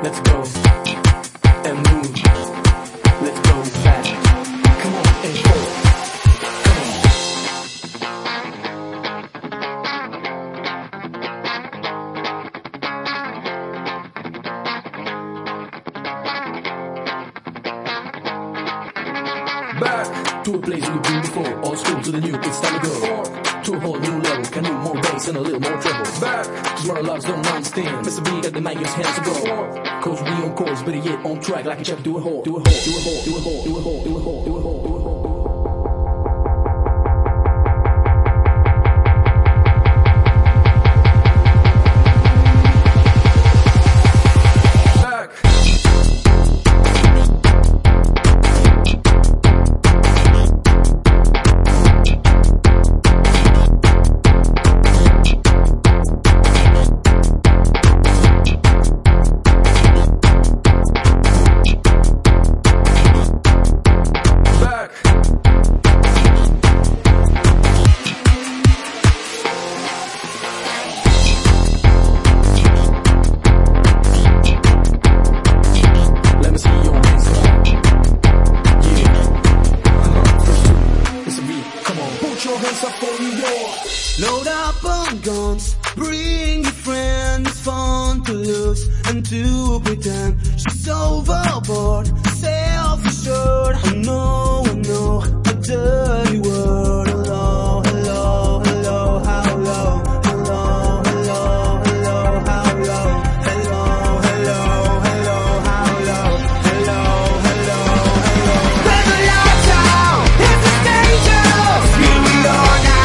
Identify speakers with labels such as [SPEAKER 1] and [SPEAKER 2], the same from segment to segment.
[SPEAKER 1] let's go and move. Let's go fast. Come on and go. Back to a place we've been before. Old school to the new, it's time to go. To a whole new level, can do more bass and a little more treble. Back, just what our lives don't understand. Mr. B got the mic, his hands to go. Cause we on course, better yet on track like a chef. Do a whole, do a whole, do a whole, do a whole, do a whole, do a whole, do a whole, do a whole.
[SPEAKER 2] Load up on guns, bring your friends, it's fun to lose and to pretend. She's overboard, self-assured. I know, a dirty word. Hello, hello, hello, how low? Hello, hello, hello, how low? Hello, hello, hello, how low? Hello, hello, hello. When the lights out, it's a stage. Here we are now.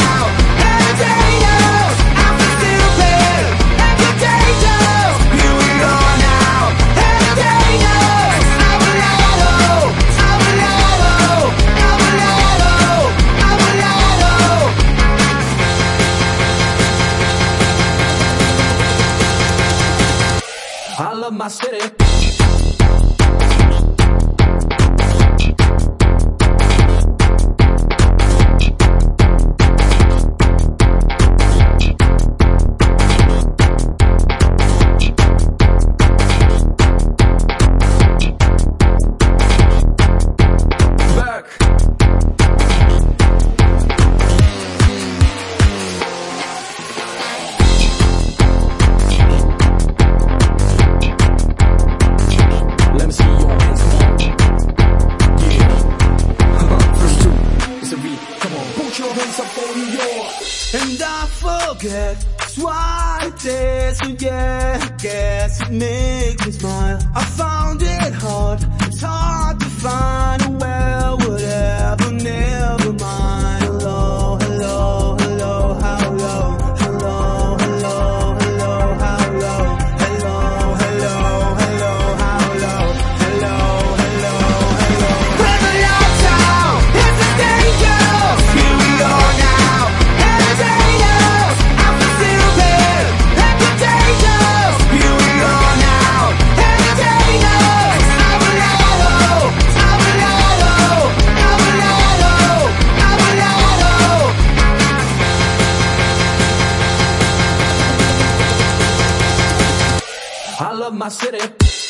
[SPEAKER 1] I love my city.
[SPEAKER 2] And I forget what it is to get. Guess it makes me smile. I found it hard. It's hard to find a well, whatever, never mind. Hello, hello, hello, how low? Hello, hello, hello, how low? Hello, hello, hello, how low? Hello, hello, hello. When the lights out, it's a danger. Here we are now.
[SPEAKER 1] I love my city.